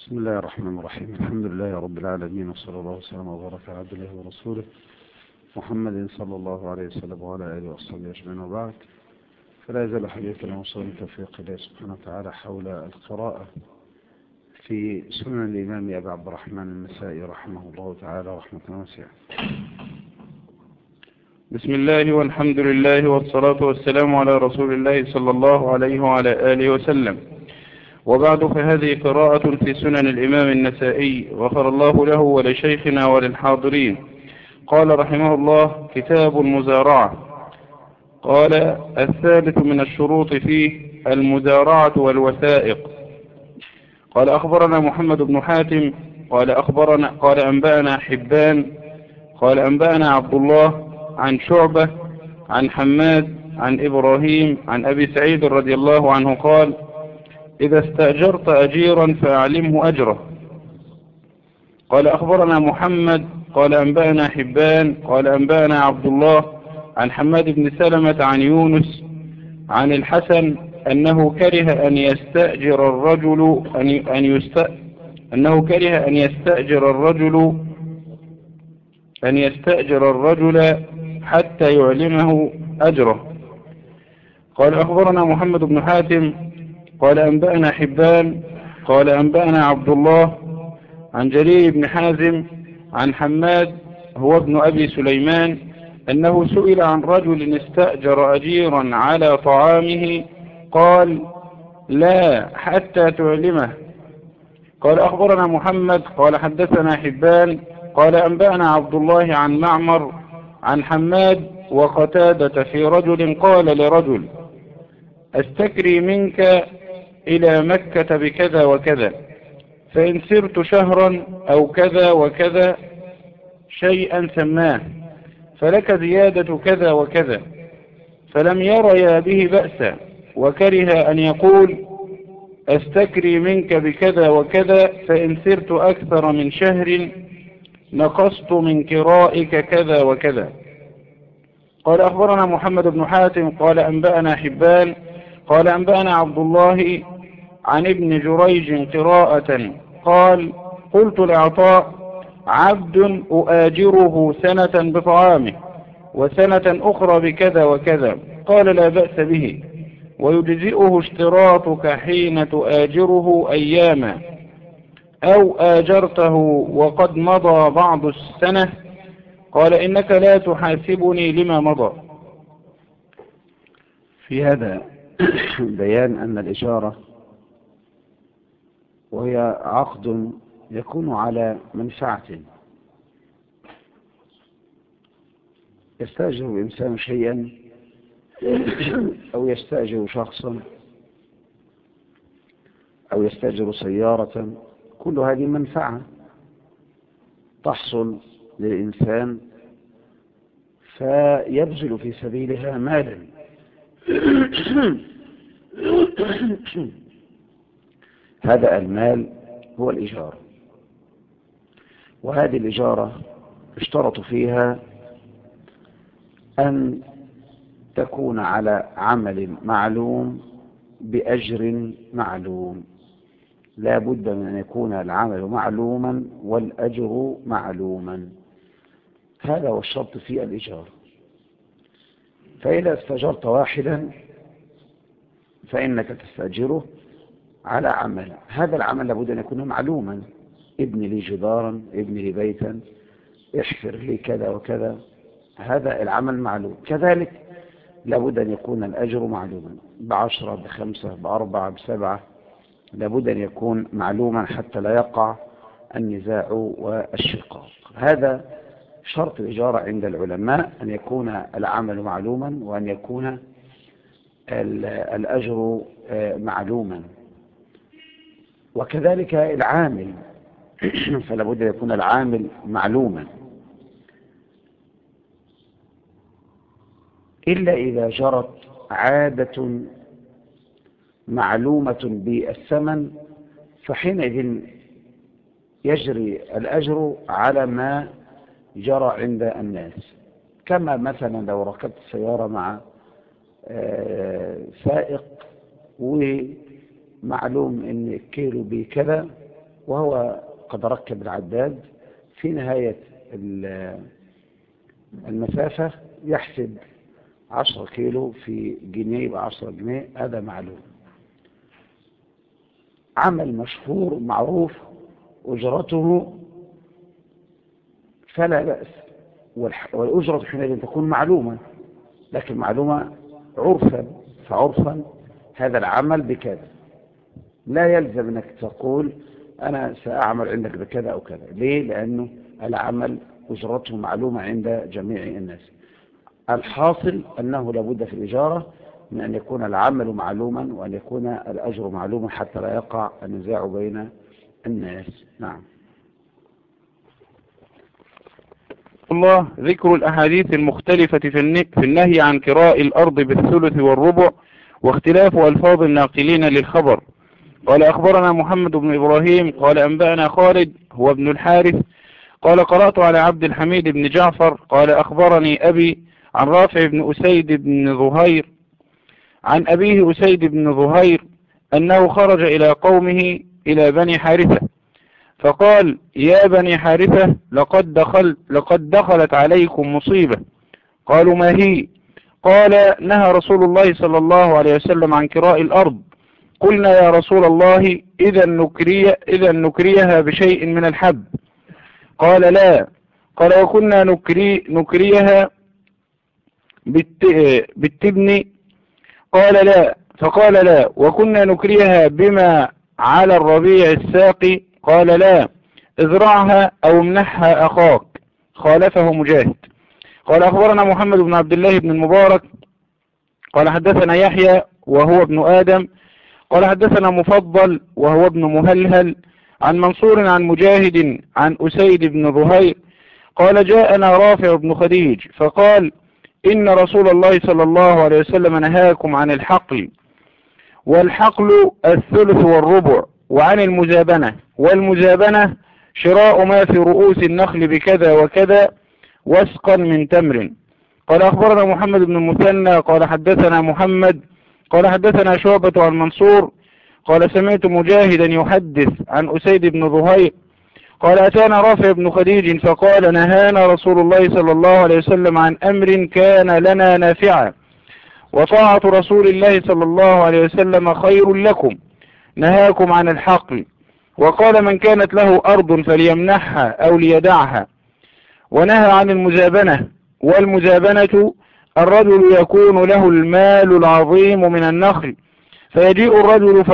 بسم الله الرحمن الرحيم. الحمد لله رب العالمين، وصلى الله وسلم وبارك على عبد الله ورسوله محمد صلى الله عليه وسلم وعلى آله وصحبه أجمعين، وبعد. فلا يزال حديثنا وصول توفيق الله سبحانه وتعالى حول القراءة في سنن الإمام أبي عبد الرحمن النسائي رحمه الله تعالى رحمة واسعة. بسم الله والحمد لله والصلاة والسلام على رسول الله صلى الله عليه وعلى آله وسلم، وبعد، فهذه قراءة في سنن الإمام النسائي غفر الله له ولشيخنا وللحاضرين. قال رحمه الله: كتاب المزارعة. قال: الثالث من الشروط فيه المزارعة والوثائق. قال: أخبرنا محمد بن حاتم قال أنبأنا حبان قال أنبأنا عبد الله عن شعبة عن حماد عن إبراهيم عن أبي سعيد رضي الله عنه قال: إذا استأجرت أجيرا فأعلمه أجره. قال: أخبرنا محمد قال أنبأنا حبان قال أنبأنا عبد الله عن حماد بن سلمة عن يونس عن الحسن أنه كره أن يستأجر الرجل حتى يعلمه أجره. قال: أخبرنا محمد بن حاتم قال أنبأنا حبان قال أنبأنا عبد الله عن جرير بن حازم عن حماد هو ابن أبي سليمان أنه سئل عن رجل استأجر أجيرا على طعامه قال: لا حتى تعلمه. قال: أخبرنا محمد قال حدثنا حبان قال أنبأنا عبد الله عن معمر عن حماد وقتادة في رجل قال لرجل: أستكري منك إلى مكة بكذا وكذا، فإن سرت شهرا أو كذا وكذا شيئا سماه، فلك زيادة كذا وكذا. فلم يريا به بأسا، وكره أن يقول: أستكري منك بكذا وكذا، فإن سرت أكثر من شهر نقصت من كرائك كذا وكذا. قال: أخبرنا محمد بن حاتم قال أنبأنا حبان قال أنبأنا عبد الله عن ابن جريج قراءة قال: قلت لعطاء: عبد أؤاجره سنة بطعامه وسنة أخرى بكذا وكذا. قال: لا بأس به، ويجزئه اشتراطك حين تؤاجره أياما، أو آجرته وقد مضى بعض السنة. قال: إنك لا تحاسبني لما مضى. في هذا بيان أن الإجارة وهي عقد يكون على منفعة. يستأجر الإنسان شيئا أو يستأجر شخصا أو يستأجر سيارة، كل هذه منفعة تحصل للإنسان فيبذل في سبيلها مالا. هذا المال هو الإجارة، وهذه الإجارة اشترطوا فيها أن تكون على عمل معلوم بأجر معلوم. لا بد من أن يكون العمل معلوما والأجر معلوما. هذا هو الشرط في الإجارة. فإذا استأجرت واحدا فإنك تستأجره على عمل، هذا العمل لابد أن يكون معلوما: ابن لي جدارا، ابن لي بيتا، احفر لي كذا وكذا. هذا العمل معلوم. كذلك لابد أن يكون الأجر معلوما، ب10 ب5 ب4 ب7، لابد أن يكون معلوما حتى لا يقع النزاع والشقاق. هذا شرط الإجارة عند العلماء، أن يكون العمل معلوما وأن يكون الأجر معلوما. وكذلك العامل فلا بد أن يكون العامل معلوما، إلا إذا جرت عادة معلومة بالثمن، فحينئذ يجري الأجر على ما جرى عند الناس. كما مثلا لو ركبت سيارة مع سائق ومعلوم ان الكيلو بكذا، وهو قد ركب العداد في نهاية المسافة يحسب 10 كيلو في جنيه ب10 جنيه، هذا معلوم. عمل مشهور معروف أجرته فلا بأس، والأجرة حينئذ تكون معلومة، لكن معلومة عرفا، فعرفا هذا العمل بكذا، لا يلزم أنك تقول أنا سأعمل عندك بكذا أو كذا. ليه؟ لأنه العمل أجرته معلومة عند جميع الناس. الحاصل أنه لابد في الإجارة من أن يكون العمل معلوما وأن يكون الأجر معلوما حتى لا يقع النزاع بين الناس. نعم. الله ذكر الأحاديث المختلفة في النهي عن كراء الأرض بالثلث والربع واختلاف ألفاظ الناقلين للخبر. قال أخبرنا محمد بن إبراهيم قال أنبأنا خالد هو ابن الحارث قال قرأت على عبد الحميد بن جعفر قال أخبرني أبي عن رافع بن أسيد بن ظهير عن أبيه أسيد بن ظهير أنه خرج إلى قومه إلى بني حارثة فقال يا بني حارثة لقد دخلت عليكم مصيبة. قالوا ما هي؟ قال نهى رسول الله صلى الله عليه وسلم عن كراء الأرض. قلنا يا رسول الله إذا نكريها بشيء من الحب. قال لا. قال وكنا نكريها بالتبن. قال لا. فقال لا. وكنا نكريها بما على الربيع الساقي. قال لا. ازرعها أو امنحها أخاك. خالفه مجاهد. قال أخبرنا محمد بن عبد الله بن المبارك قال حدثنا يحيى وهو ابن آدم قال حدثنا مفضل وهو ابن مهلهل عن منصور عن مجاهد عن أسيد بن ظهير قال جاءنا رافع بن خديج فقال إن رسول الله صلى الله عليه وسلم نهاكم عن الحقل، والحقل الثلث والربع، وعن المزابنة، والمزابنة شراء ما في رؤوس النخل بكذا وكذا وسقا من تمر. قال أخبرنا محمد بن المثنى قال حدثنا محمد قال حدثنا شعبة عن منصور قال سمعت مجاهدا يحدث عن أسيد بن ظهير قال أتانا رافع بن خديج فقال نهانا رسول الله صلى الله عليه وسلم عن أمر كان لنا نافعا، وطاعة رسول الله صلى الله عليه وسلم خير لكم، نهاكم عن الحقل. وقال من كانت له أرض فليمنحها أو ليدعها. ونهى عن المزابنة، والمزابنة الرجل يكون له المال العظيم من النخل فيجيء الرجل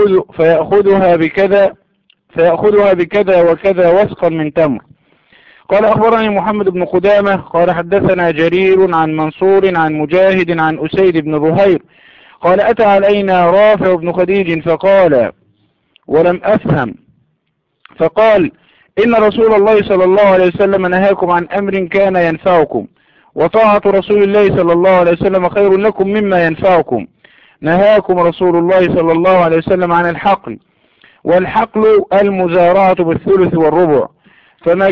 فيأخذها بكذا وكذا وسقا من تمر. قال أخبرني محمد بن قدامة قال حدثنا جرير عن منصور عن مجاهد عن أسيد بن ظهير قال أتى علينا رافع بن خديج فقال ولم أفهم فقال إن رسول الله صلى الله عليه وسلم نهاكم عن أمر كان ينفعكم، وطاعة رسول الله صلى الله عليه وسلم خير لكم مما ينفعكم، نهاكم رسول الله صلى الله عليه وسلم عن الحقل، والحقل المزارعة بالثلث والربع، فمن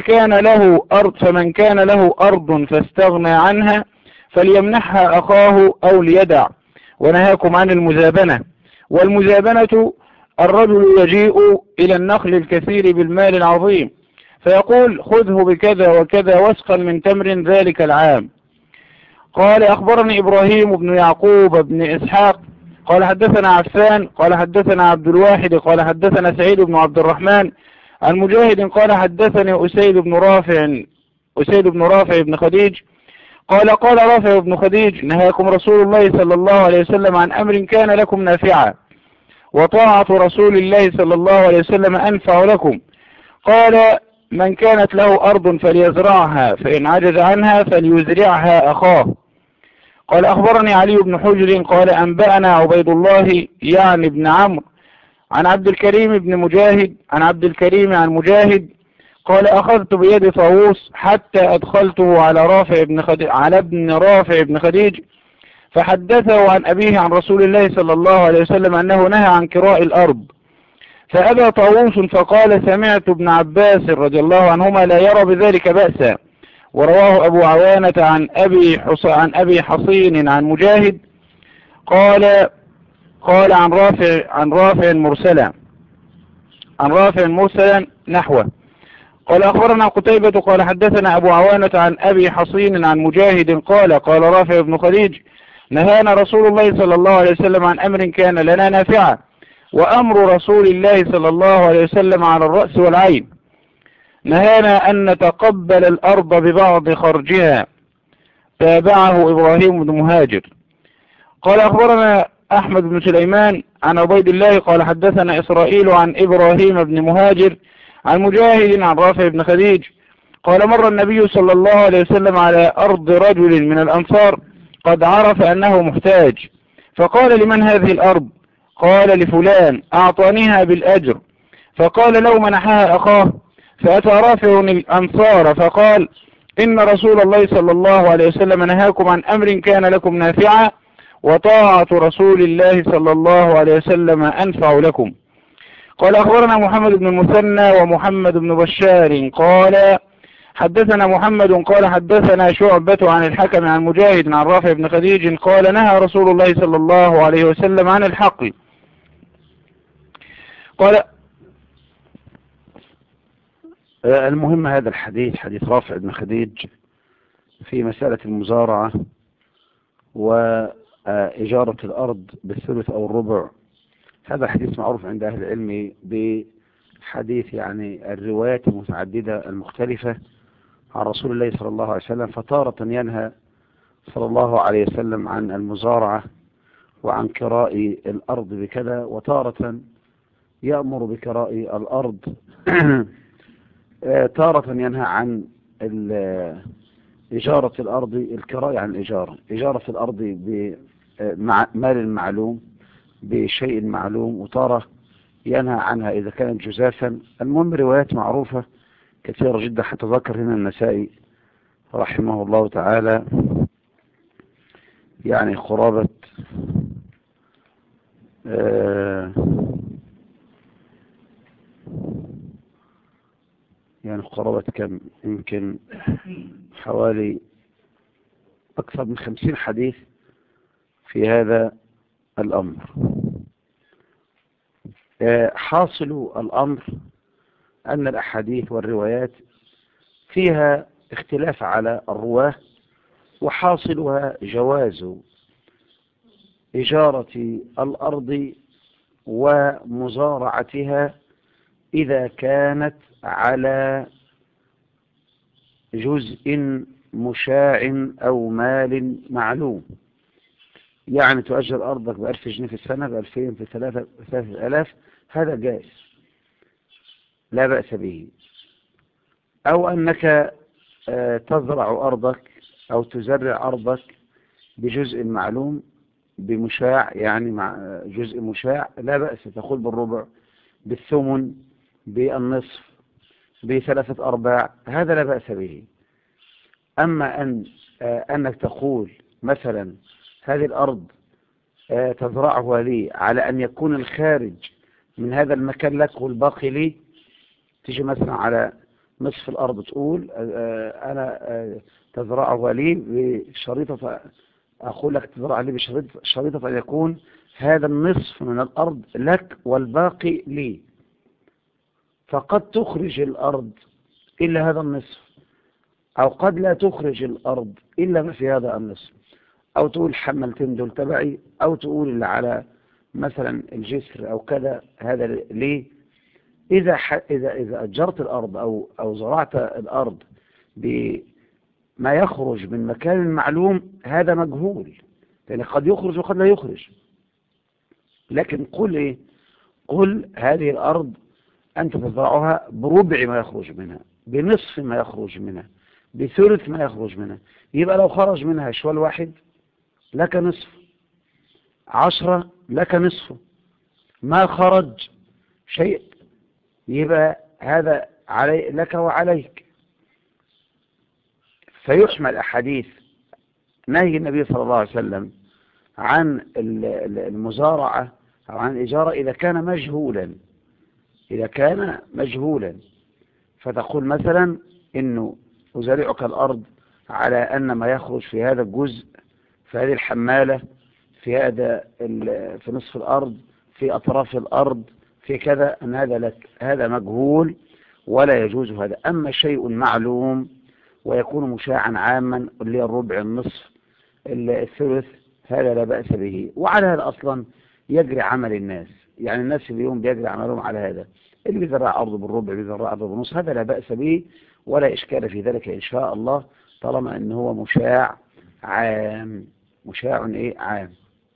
كان له أرض فاستغنى عنها فليمنحها أخاه أو ليدع. ونهاكم عن المزابنة، والمزابنة الرجل يجيء إلى النخل الكثير بالمال العظيم فيقول خذه بكذا وكذا وسقا من تمر ذلك العام. قال أخبرني إبراهيم بن يعقوب بن إسحاق قال حدثنا عفان قال حدثنا عبد الواحد قال حدثنا سعيد بن عبد الرحمن عن مجاهد قال حدثني أسيد بن رافع بن خديج قال رافع بن خديج نهاكم رسول الله صلى الله عليه وسلم عن أمر كان لكم نافعا، وطاعة رسول الله صلى الله عليه وسلم أنفع لكم. قال من كانت له أرض فليزرعها، فإن عجز عنها فليزرعها أخاه. قال أخبرني علي بن حجر قال أنبأنا عبيد الله يعني بن عمرو عن عبد الكريم بن مجاهد عن عبد الكريم عن مجاهد قال أخذت بيد طاووس حتى أدخلته على ابن رافع بن خديج فحدثه عن أبيه عن رسول الله صلى الله عليه وسلم أنه نهى عن كراء الأرض، فأبى طاووس فقال سمعت ابن عباس رضي الله عنهما لا يرى بذلك بأسا. ورواه أبو عوانة عن أبي حصين عن مجاهد قال عن رافع مرسلا. عن رافع مرسلا نحوه. قال أخبرنا قتيبة قال حدثنا أبو عوانة عن أبي حصين عن مجاهد قال قال رافع بن خديج نهانا رسول الله صلى الله عليه وسلم عن أمر كان لنا نافعا، وأمر رسول الله صلى الله عليه وسلم على الرأس والعين. نهانا أن نتقبل الأرض ببعض خرجها. تابعه إبراهيم بن مهاجر. قال أخبرنا أحمد بن سليمان عن عبيد الله قال حدثنا إسرائيل عن إبراهيم بن مهاجر عن مجاهد عن رافع بن خديج قال مر النبي صلى الله عليه وسلم على أرض رجل من الأنصار قد عرف أنه محتاج، فقال لمن هذه الأرض؟ قال لفلان أعطانيها بالأجر. فقال لو منحها أخاه. فأتى رافع الأنصار فقال إن رسول الله صلى الله عليه وسلم نهاكم عن أمر كان لكم نافعا، وطاعة رسول الله صلى الله عليه وسلم أنفع لكم. قال أخبرنا محمد بن المثنى ومحمد بن بشار قال حدثنا محمد قال حدثنا شعبة عن الحكم عن مجاهد عن رافع بن خديج قال نهى رسول الله صلى الله عليه وسلم عن الحقل. قال المهم هذا الحديث حديث رافع بن خديج في مسألة المزارعة وإجارة الأرض بالثلث أو الربع. هذا حديث معروف عند أهل العلم بحديث يعني الروايات المتعددة المختلفة عن رسول الله صلى الله عليه وسلم، فتارة ينهى صلى الله عليه وسلم عن المزارعة وعن كراء الأرض بكذا، وتارة يأمر بكراء الأرض تارة ينهى عن إجارة الأرض، الكراء عن الإجارة، إجارة الأرض بمال معلوم بشيء معلوم، وتارة ينهى عنها إذا كانت جزافا. المهم روايات معروفة كثيرة جدا، حتى ذكر هنا النسائي رحمه الله تعالى يعني قرابة كم، يمكن حوالي أكثر من 50 حديث في هذا الأمر. حاصل الأمر أن الأحاديث والروايات فيها اختلاف على الرواه، وحاصلها جواز إجارة الأرض ومزارعتها إذا كانت على جزء مشاع أو مال معلوم. يعني تؤجر أرضك ب1000 جنيه في السنة، ب2000 في 3000، هذا جائز لا بأس به. أو أنك تزرع أرضك أو تزرع أرضك بجزء معلوم بمشاع، يعني مع جزء مشاع، لا بأس، تقول بالربع، بالثمن، بالنصف، ب3/4، هذا لا بأس به. أما أنك تقول مثلا هذه الأرض تزرعها لي على أن يكون الخارج من هذا المكان لك والباقي لي، تيجي مثلا على نصف الأرض تقول أنا تزرعها لي بشريطة، أقول لك تزرع لي بشريطة أن يكون هذا النصف من الأرض لك والباقي لي، فقد تخرج الأرض إلا هذا النصف، أو قد لا تخرج الأرض إلا ما في هذا النصف، أو تقول حملتين دول تبعي، أو تقول اللي على مثلا الجسر أو كذا هذا ليه. إذا أجرت الأرض أو زرعت الأرض بما يخرج من مكان معلوم، هذا مجهول، يعني قد يخرج وقد لا يخرج. لكن قل إيه؟ قل هذه الأرض أنت تزرعها بربع ما يخرج منها، بنصف ما يخرج منها، بثلث ما يخرج منها. يبقى لو خرج منها شوال واحد لك نصف، 10 لك نصفه، ما خرج شيء يبقى هذا علي لك وعليك. فيحمل أحاديث نهي النبي صلى الله عليه وسلم عن المزارعة أو عن الإجارة إذا كان مجهولا، فتقول مثلا إنه أزارعك الأرض على أن ما يخرج في هذا الجزء، في هذه الحمالة، في نصف الأرض، في أطراف الأرض، في كذا أن هذا لك، هذا مجهول ولا يجوز هذا. أما شيء معلوم ويكون مشاعا عاما اللي هي الربع، النصف، الثلث، هذا لا بأس به. وعلى هذا أصلا يجري عمل الناس، يعني الناس اليوم بيجري عملهم على هذا، اللي بيزرع أرضه بالربع بيزرع أرضه بالنص، هذا لا بأس به ولا إشكال في ذلك إن شاء الله، طالما أنه هو مشاع عام. مشاع إيه؟ عام.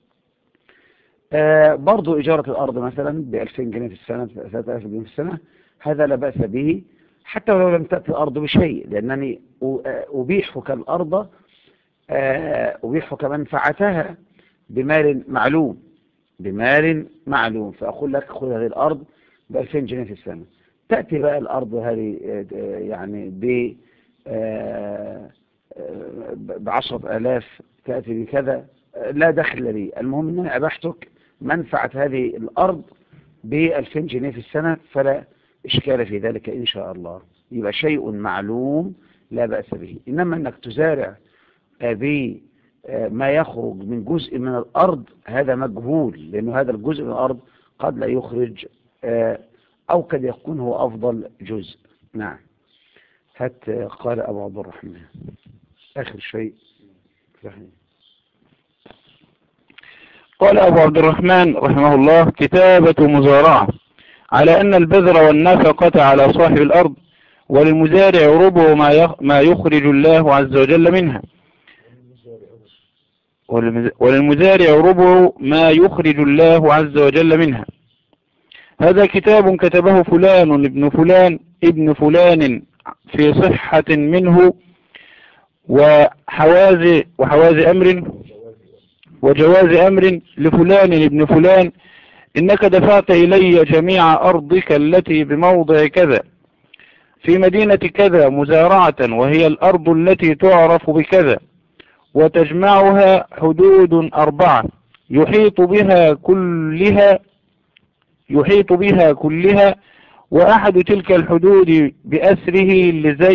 برضو إجارة الأرض مثلا ب2000 جنيه في السنة، 3000 جنيه في السنة، هذا لا بأس به حتى ولو لم تأتي الأرض بشيء، لأنني أبيحك الأرض، أبيحك منفعتها بمال معلوم، بمال معلوم، فأقول لك خذ هذه الأرض ب2000 جنيه في السنة. تأتي بقى الأرض هذه يعني ب10,000، تأتي بكذا، لا دخل لي، المهم أن أنا أبحتك منفعة هذه الأرض ب2000 جنيه في السنة، فلا إشكال في ذلك إن شاء الله. يبقى شيء معلوم لا بأس به. إنما أنك تزارع بما يخرج من جزء من الأرض، هذا مجهول، لأنه هذا الجزء من الأرض قد لا يخرج أو قد يكون هو أفضل جزء. نعم. قال أبو عبد الرحمن آخر شيء. قال أبو عبد الرحمن رحمه الله: كتابة مزارعة، على أن البذر والنفقة على صاحب الأرض، وللمزارع ربع ما يخرج الله عز وجل منها، وللمزارع ربع ما يخرج الله عز وجل منها. هذا كتاب كتبه فلان ابن فلان ابن فلان في صحة منه وحواز أمر وجواز أمر لفلان ابن فلان، إنك دفعت إلي جميع أرضك التي بموضع كذا في مدينة كذا مزارعة، وهي الأرض التي تعرف بكذا، وتجمعها حدود 4 يحيط بها كلها، وأحد تلك الحدود بأسره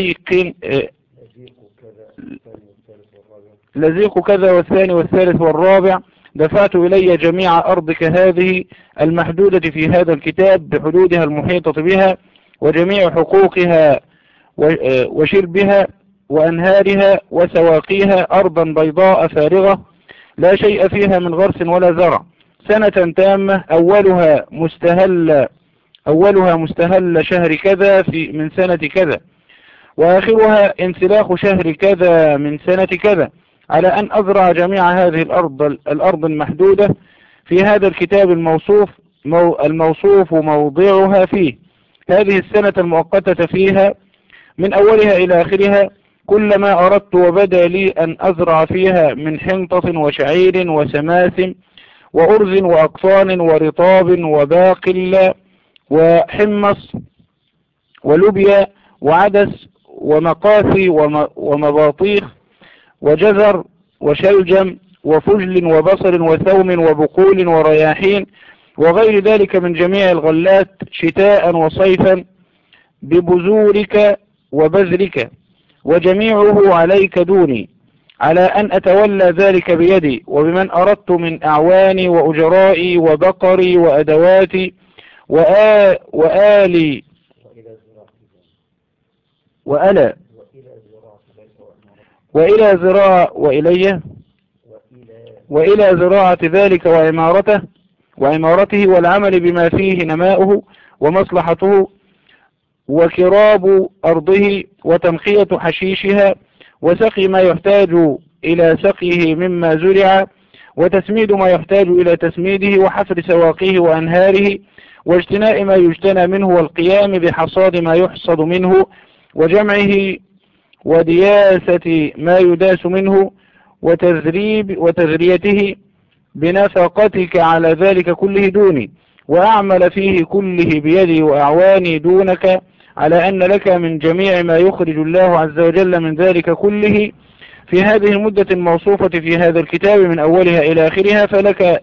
لزيق كذا والثاني والثالث والرابع. دفعت إلي جميع أرضك هذه المحدودة في هذا الكتاب بحدودها المحيطة بها، وجميع حقوقها وشربها وأنهارها وسواقيها، أرضا بيضاء فارغة لا شيء فيها من غرس ولا زرع، سنة تامة أولها مستهل شهر كذا من سنة كذا، وآخرها انسلاخ شهر كذا من سنة كذا، على أن أزرع جميع هذه الأرض المحدودة في هذا الكتاب الموصوف موضعها فيه، هذه السنة المؤقتة فيها من أولها إلى آخرها، كل ما أردت وبدا لي أن أزرع فيها من حنطة وشعير وسماث وأرز وأقطان ورطاب وباقل وحمص ولوبيا وعدس ومقاثي ومباطيخ وجزر وشلجم وفجل وبصل وثوم وبقول ورياحين وغير ذلك من جميع الغلات شتاء وصيفا ببذورك وبذرك، وجميعه عليك دوني، على أن أتولى ذلك بيدي، وبمن أردت من أعواني وأجرائي وبقري وأدواتي وآلي وألا وإلى زراعة ذلك وعمارته والعمل بما فيه نماؤه ومصلحته، وكراب أرضه وتنقية حشيشها، وسقي ما يحتاج إلى سقيه مما زرع، وتسميد ما يحتاج إلى تسميده، وحفر سواقيه وأنهاره، واجتناء ما يجتنى منه، والقيام بحصاد ما يحصد منه، وجمعه ودياسة ما يداس منه، وتزريته بنفقتك على ذلك كله دوني، وأعمل فيه كله بيدي وأعواني دونك، على أن لك من جميع ما يخرج الله عز وجل من ذلك كله في هذه المدة الموصوفة في هذا الكتاب من أولها إلى آخرها، فلك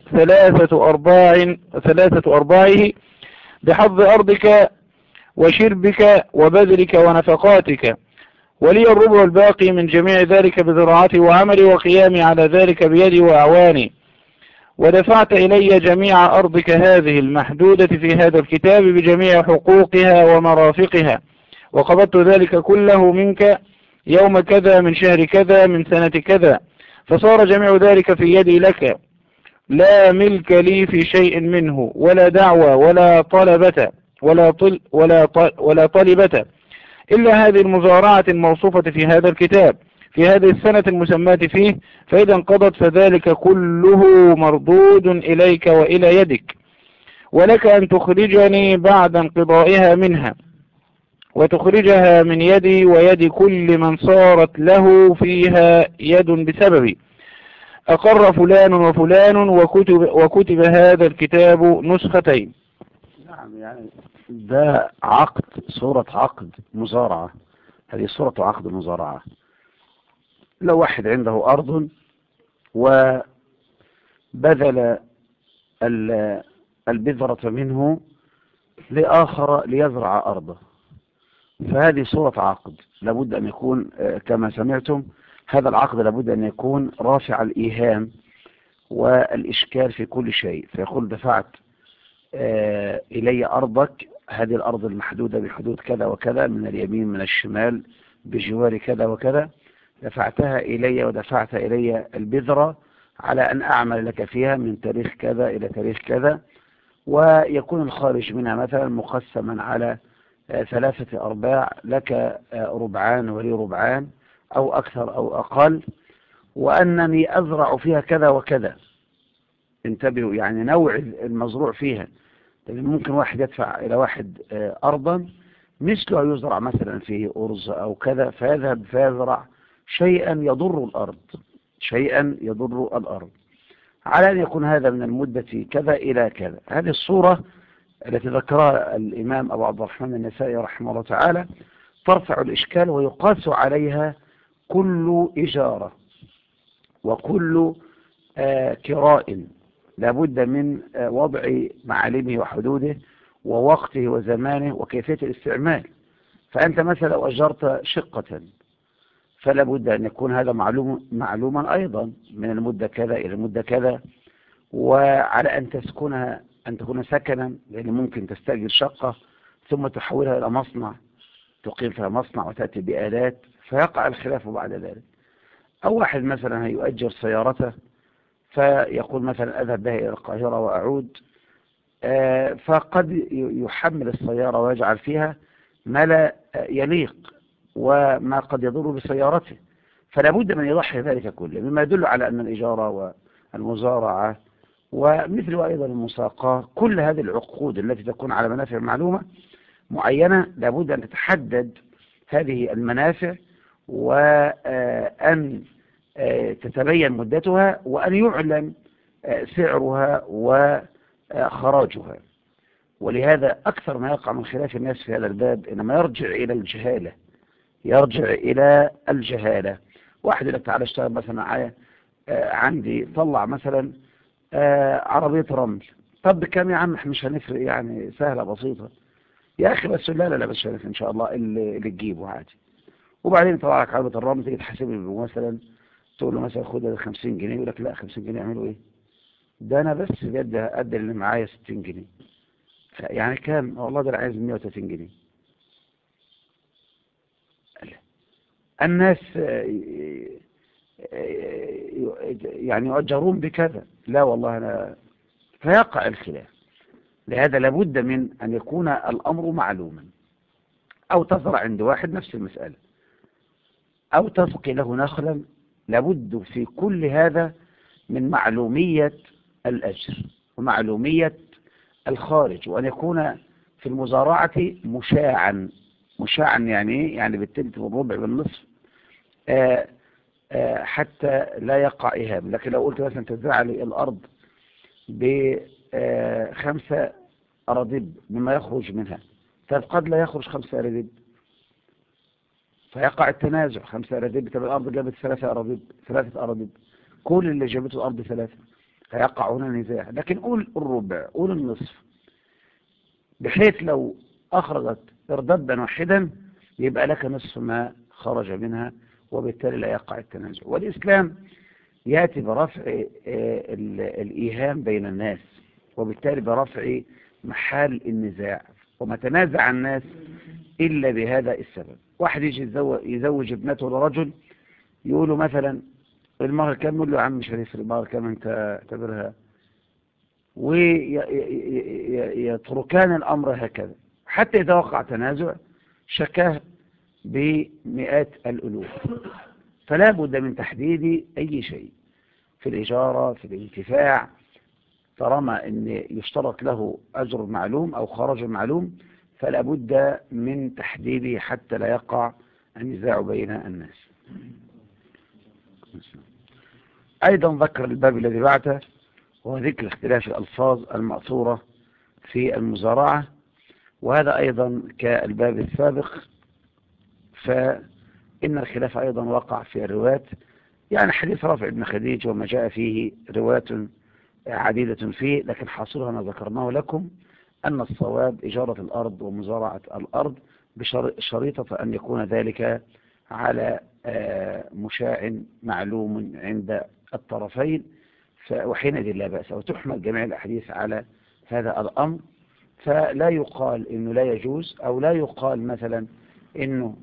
ثلاثة أرباعه بحظ أرضك وشربك وبذلك ونفقاتك، ولي الربع الباقي من جميع ذلك بزراعتي وعملي وقيامي على ذلك بيدي وأعواني، ودفعت إلي جميع أرضك هذه المحدودة في هذا الكتاب بجميع حقوقها ومرافقها، وقبضت ذلك كله منك يوم كذا من شهر كذا من سنة كذا، فصار جميع ذلك في يدي لك، لا ملك لي في شيء منه، ولا دعوة ولا طلبة ولا طلبة إلا هذه المزارعة الموصوفة في هذا الكتاب في هذه السنة المسماة فيه، فإذا انقضت فذلك كله مردود إليك وإلى يدك، ولك أن تخرجني بعد انقضائها منها، وتخرجها من يدي ويد كل من صارت له فيها يد بسببي. أقر فلان وفلان، وكتب هذا الكتاب نسختين. نعم، يعني ده عقد، صورة عقد مزارعة. هذه صورة عقد مزارعة. لو واحد عنده أرض وبذل البذرة منه لآخر ليزرع أرضه، فهذه صورة عقد لابد أن يكون كما سمعتم. هذا العقد لابد أن يكون رافع الإيهام والإشكال في كل شيء، فيقول دفعت إلي أرضك، هذه الأرض المحدودة بحدود كذا وكذا، من اليمين من الشمال بجوار كذا وكذا، دفعتها إلي ودفعت إلي البذرة على أن أعمل لك فيها من تاريخ كذا إلى تاريخ كذا، ويكون الخارج منها مثلا مقسما على 3 أرباع، لك ربعان ولي ربعان أو أكثر أو أقل، وأنني أزرع فيها كذا وكذا. انتبهوا، يعني نوع المزروع فيها، لأن ممكن واحد يدفع إلى واحد أرضا مثله يزرع مثلا فيه أرز أو كذا، فيذهب فيزرع شيئا يضر الأرض، شيئا يضر الأرض، على أن يكون هذا من المدة كذا إلى كذا. هذه الصورة التي ذكرها الإمام أبو عبد الرحمن النسائي رحمه الله تعالى ترفع الإشكال، ويقاس عليها كل إجارة وكل كراء لابد من وضع معالمه وحدوده ووقته وزمانه وكيفية الاستعمال. فأنت مثلا لو أجرت شقة فلا بد أن يكون هذا معلوما أيضا، من المدة كذا إلى المدة كذا، وعلى أن تسكنها أن تكون سكنا، لأن ممكن تستأجر شقة ثم تحولها إلى مصنع، تقيم فيها مصنع وتأتي بآلات، فيقع الخلاف بعد ذلك. أو واحد مثلا يؤجر سيارته فيقول مثلا أذهب بها إلى القاهرة وأعود، فقد يحمل السيارة ويجعل فيها ما لا يليق وما قد يضر بسيارته، فلا بد من يضحي ذلك كله، مما يدل على أن الإجارة والمزارعة ومثل أيضا المساقاة، كل هذه العقود التي تكون على منافع معلومة معينة لابد أن تتحدد هذه المنافع، وأن تتبين مدتها، وأن يعلن سعرها وخراجها. ولهذا أكثر ما يقع من خلاف الناس في هذا الباب إنما يرجع إلى الجهالة، يرجع إلى الجهالة. واحد يقول لك تعالى اشتغل مثلا عندي، طلع مثلا عربية رمل، طب بكام يا عم؟ احنا مش هنفرق يعني، سهلة بسيطة يا أخي، بس لا بس هنفرق إن شاء الله اللي تجيبه عادي. وبعدين طلع لك عربية الرمل، تيجي تحاسب له مثلا، تقول له مثلا خد 50 جنيه، يقول لك لا 50 جنيه يعملوا ايه؟ ده انا بس قد اللي معايا 60 جنيه، يعني كام؟ والله ده انا عايز 130 جنيه. الناس يعني يؤجرون بكذا، لا والله انا، فيقع الخلاف. لهذا لابد من ان يكون الامر معلوما. او تزرع عند واحد نفس المسألة، او تسقي له نخلا، لابد في كل هذا من معلومية الأجر ومعلومية الخارج، وأن يكون في المزارعة مشاعا. مشاعا يعني بالتلت والربع بالنصف، حتى لا يقع إهاب. لكن لو قلت مثلا تزرع لي الأرض ب5 أراضيب مما يخرج منها، فقد لا يخرج 5 أراضيب، فيقع التنازع. 5 أراضيب، طب الأرض جابت 3 أراضيب، كل اللي جابته الأرض 3، فيقع هنا نزاع. لكن قول الربع، قول النصف، بحيث لو أخرجت إردادا واحدا يبقى لك نصف ما خرج منها، وبالتالي لا يقع التنازع. والإسلام يأتي برفع الإيهام بين الناس، وبالتالي برفع محل النزاع، وما تنازع الناس إلا بهذا السبب. واحد يجي يزوج ابنته لرجل، يقولوا مثلا المهر كم؟ يقول له يا عم مش هتفرق المهر كم، انت اعتبرها، ويتركان الأمر هكذا حتى إذا وقع تنازع شكاه بمئات الألوف. فلا بد من تحديد أي شيء في الإجارة، في الانتفاع، طالما أن يشترط له أجر معلوم أو خرج معلوم فلا بد من تحديده حتى لا يقع النزاع بين الناس. أيضا ذكر الباب الذي بعده وهو ذكر اختلاف الألفاظ المأثورة في المزارعة، وهذا أيضا كالباب السابق، فإن الخلاف أيضا وقع في الروايات، يعني حديث رافع بن خديج وما جاء فيه روايات عديدة فيه، لكن حاصلها ما ذكرناه لكم أن الصواب إجارة الأرض ومزارعة الأرض بشريطة أن يكون ذلك على مشاع معلوم عند الطرفين، وحينئذ لا بأس، وتحمل جميع الأحاديث على هذا الأمر. فلا يقال إنه لا يجوز، أو لا يقال مثلا إنه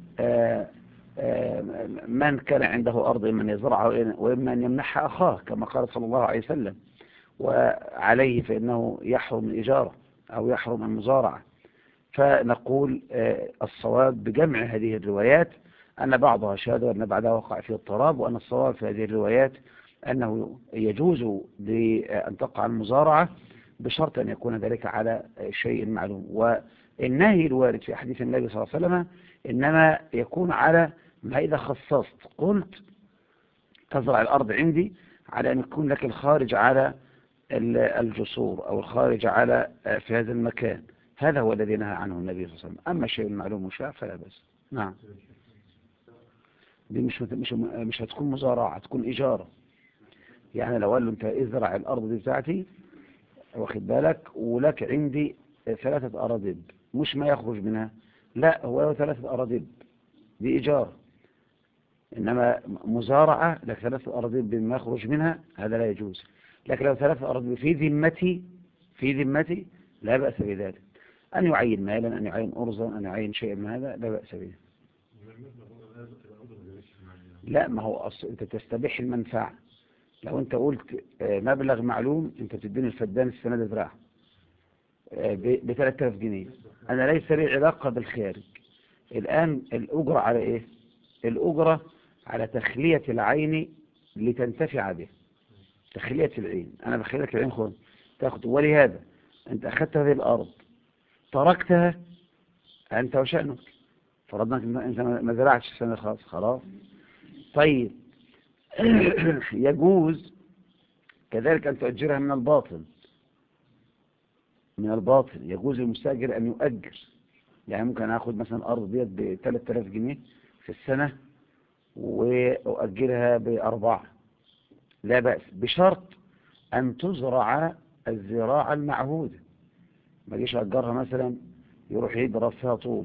من كان عنده أرض من يزرعها وإما أن يمنحها أخاه كما قال صلى الله عليه وسلم، وعليه فإنه يحرم الإجارة أو يحرم المزارعة. فنقول الصواب بجمع هذه الروايات أن بعضها شاذ وأن بعدها وقع فيه اضطراب، وأن الصواب في هذه الروايات أنه يجوز لأن تقع المزارعة بشرط أن يكون ذلك على شيء معلوم. والنهي الوارد في حديث النبي صلى الله عليه وسلم إنما يكون على ما إذا خصصت قلت تزرع الأرض عندي على أن يكون لك الخارج على الجسور أو الخارج على في هذا المكان، هذا هو الذي نهى عنه النبي صلى الله عليه وسلم. أما الشيء المعلوم مشاع فلا بأس. نعم، دي مش هتكون مزارعة، هتكون إجارة. يعني لو قال له أنت ازرع الأرض دي بتاعتي، واخد بالك، ولك عندي 3 أراضب، مش ما يخرج منها، لا، هو له 3 أراضب، دي إجارة. إنما مزارعة لك 3 أراضب بما يخرج منها، هذا لا يجوز. لكن لو 3 أراضب في ذمتي لا بأس بذلك. أن يعين مالا، أن يعين أرزا، أن يعين شيئا من هذا لا بأس به. لا، ما هو أصل أنت تستبيح المنفعة. لو أنت قلت مبلغ معلوم، أنت تديني الفدان السنة دي زراعة ب 3000 جنيه، أنا ليس لي علاقة بالخارج. الآن الأجرة على إيه؟ الأجرة على تخلية العين لتنتفع به، تخلية العين. أنا بخليك العين خذ تأخذ، ولهذا أنت أخذت هذه الأرض تركتها أنت وشأنك، فرضنا أنت ما زرعتش السنة خلاص. طيب يجوز كذلك أن تؤجرها من الباطن. يجوز للمستأجر أن يؤجر، يعني ممكن أخذ مثلا الأرض ديت ب 3000 جنيه في السنة وأؤجرها ب4، لا بأس، بشرط أن تزرع الزراعة المعهودة. ما يجيش أجرها مثلا يروح يضرب فيها طوب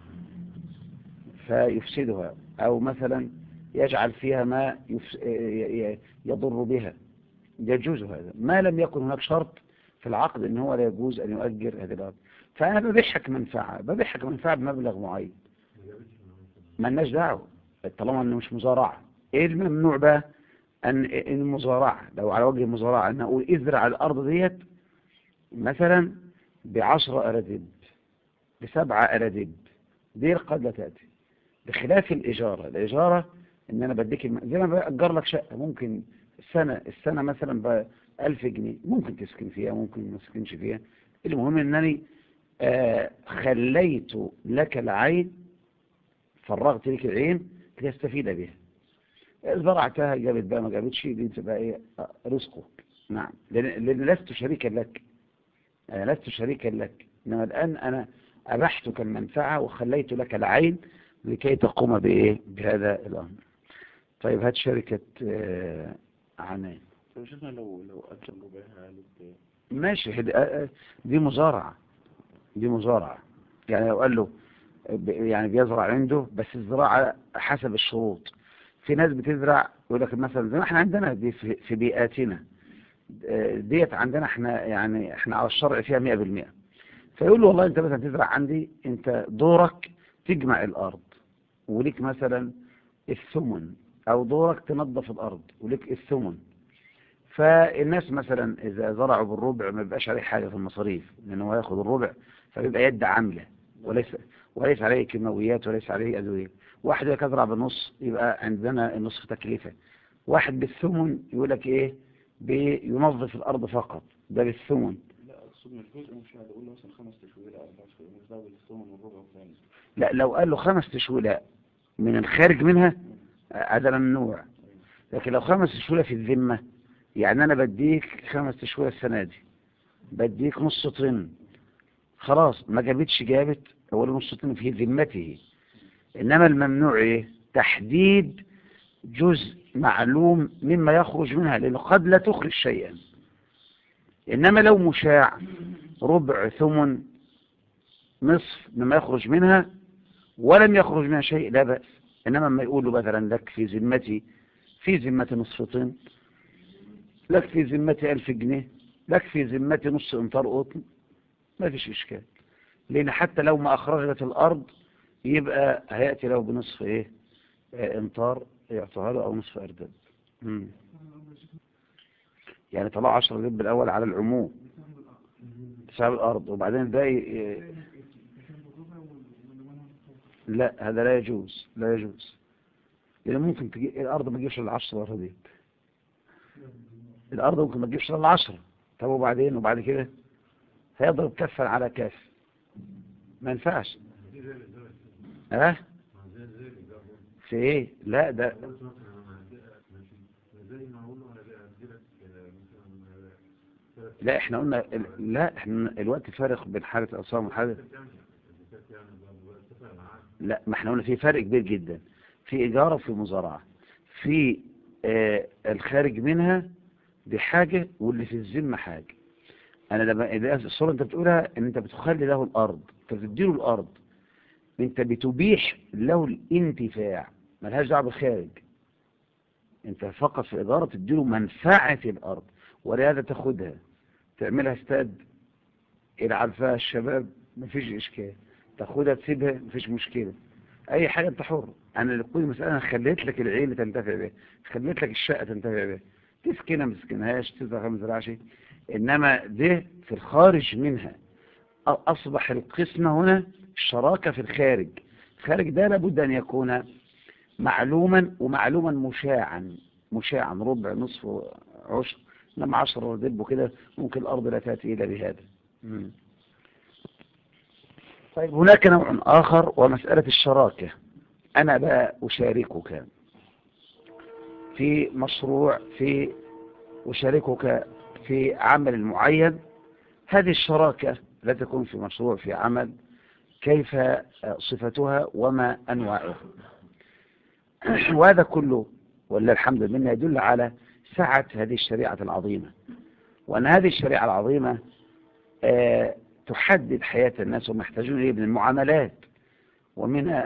فيفسدها، أو مثلا يجعل فيها ما يضر بها. يجوز هذا ما لم يكن هناك شرط في العقد ان هو لا يجوز ان يؤجر هذه الارض. فانا ببيعك منفعه بمبلغ معين، ما لناش دعوه طالما انه مش مزارعه. ايه الممنوع بقى؟ ان المزارعه لو على وجه المزارعه ان اقول ازرع الارض ديت مثلا ب10 أراضب، ب7 أراضب، دي قد لا تاتي. بخلاف الإجارة إن أنا بديك زي ما بأجر لك شقة، ممكن السنة مثلا ب1000 جنيه، ممكن تسكن فيها ممكن ما تسكنش فيها. المهم أنني خليت لك العين، فرغت لك العين لتستفيد بها. زرعتها جابت بقى ما جابتش، دي تبقى إيه؟ رزقك. نعم، لأن لست شريكا لك، أنا لست شريكا لك، إنما الآن أنا أبحتك المنفعة وخليت لك العين لكي تقوم بإيه؟ بهذا الأمر. طيب هات شركة عنان. شفنا لو أجلوا بها ماشي، دي مزارعة. يعني لو قال له يعني بيزرع عنده، بس الزراعة حسب الشروط، في ناس بتزرع يقول لك مثلا زي ما احنا عندنا دي في بيئاتنا ديت عندنا احنا، يعني احنا على الشرع فيها 100%. فيقول له والله انت مثلا تزرع عندي، انت دورك تجمع الارض وليك مثلا الثمن، او دورك تنظف الارض وليك الثمن. فالناس مثلا اذا زرعوا بالربع ما بيبقاش عليه حاجه في المصاريف، لانه هو هياخد الربع فبيبقى يد عامله، وليس عليه كيماويات وليس عليه ادويه. واحد يزرع بالنص يبقى عندنا النصف تكلفه. واحد بالثمن يقول لك ايه، بينظف الارض فقط، ده بالثمن. لا اقصد مش جزء مش هقول له مثلا 5 تشويلة 4 تشويلة، مش دعوه بالثمن والربع والثاني. لا لو قال له 5 تشويلة من الخارج منها هذا ممنوع. لكن لو 5 تشويلة في الذمة، يعني أنا بديك 5 تشويلة السنة دي، بديك نص طن، خلاص ما جابتش جابت، هو نص طن في ذمته. إنما الممنوع إيه؟ تحديد جزء معلوم مما يخرج منها، لأنه قد لا تخرج شيئا. إنما لو مشاع ربع ثمن نصف مما يخرج منها ولم يخرج منها شيء لا بأس. إنما ما يقولوا مثلا لك في ذمتي، في ذمتي نصف طن، لك في ذمتي 1000 جنيه، لك في ذمتي نص امتار قطن، ما فيش إشكال. لأن حتى لو ما أخرجت الأرض يبقى هيأتي له بنصف إيه امتار يعطوها له، أو نصف أردب. يعني طلع 10 دب الأول على العموم بسبب الأرض، وبعدين الباقي لا هذا لا يجوز، لا يجوز. لأن ممكن تجي الأرض ما تجيبش ال10 دب، الأرض ممكن ما تجيبش ال10. طب وبعدين وبعد كده هيضرب كفا على كف، ما ينفعش. ها في ايه؟ لا ده لا احنا قلنا لا احنا الوقت فارق بين حالة الأصام وحالة. لا ما احنا قلنا في فرق كبير جدا في إجارة وفي مزارعة. في الخارج منها دي حاجة، واللي في الذمة حاجة. انا لما الصورة انت بتقولها ان انت بتخلي له الارض، انت بتديله الارض، انت بتبيح له الانتفاع، ملهاش دعوه بالخارج. انت فقط في اداره تديله منفعه الارض، ولهذا تاخدها تعملها استاد يلعب فيها الشباب مفيش اشكال، تاخدها تسيبها مفيش مشكله، اي حاجه انت حر. انا كل مساله انا خليت لك العين تنتفع بها، خليت لك الشقه تنتفع بها، تسكنها ما تسكنهاش، تزرع ما تزرعش. انما ده في الخارج منها. أصبح القسمة هنا الشراكة في الخارج. الخارج ده لابد أن يكون معلوما، ومعلوما مشاعا ربع نصف عشر. لما 10 دب كده ممكن الأرض لا تأتي إلا بهذا. طيب هناك نوع آخر ومسألة الشراكة. أنا بقى أشاركك في مشروع، أشاركك في عمل معين. هذه الشراكة لا تكون في مشروع، في عمل، كيف صفتها وما أنواعها. وهذا كله والله الحمد لله يدل على سعة هذه الشريعة العظيمة، وأن هذه الشريعة العظيمة تحدد حياة الناس وما يحتاجون إليه من المعاملات، ومن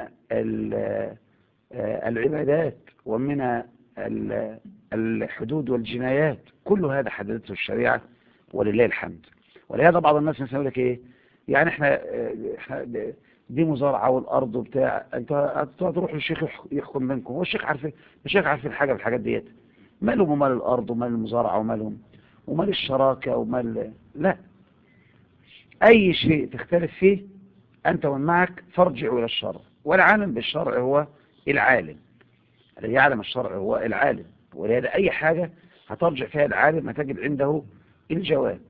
العبادات، ومن الحدود والجنايات. كل هذا حددته الشريعة ولله الحمد. ولهذا بعض الناس يقول لك ايه، يعني احنا دي مزارعة والارض وبتاع، انت هتروح للشيخ يحكم بينكم، هو الشيخ عارف، الشيخ عارف الحاجة بالحاجات ديت، مالهم ومال الارض ومال المزارعة ومالهم ومال الشراكة ومال، لا، اي شيء تختلف فيه انت ومن معك فارجعوا الى الشرع، والعالم بالشرع هو العالم، الذي يعلم الشرع هو العالم. ولهذا اي حاجة هترجع فيها العالم هتجد عنده الجواب،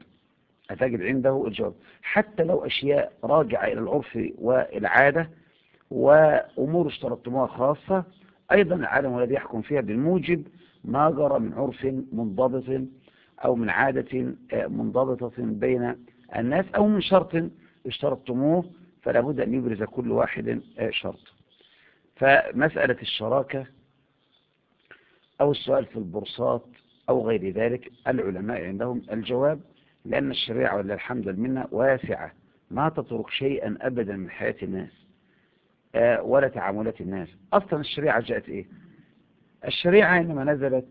حتى لو أشياء راجعة إلى العرف والعادة وأمور اشترطتموها خاصة، أيضا العالم هو الذي يحكم فيها بالموجب ما جرى من عرف منضبط أو من عادة منضبطة بين الناس، أو من شرط اشترطتموه فلا بد أن يبرز كل واحد شرط. فمسألة الشراكة أو السؤال في البورصات أو غير ذلك، العلماء عندهم الجواب، لأن الشريعة ولله الحمد منا واسعة، ما تترك شيئا أبدا من حياة الناس ولا تعاملات الناس. أصلا الشريعة جاءت إيه؟ الشريعة إنما نزلت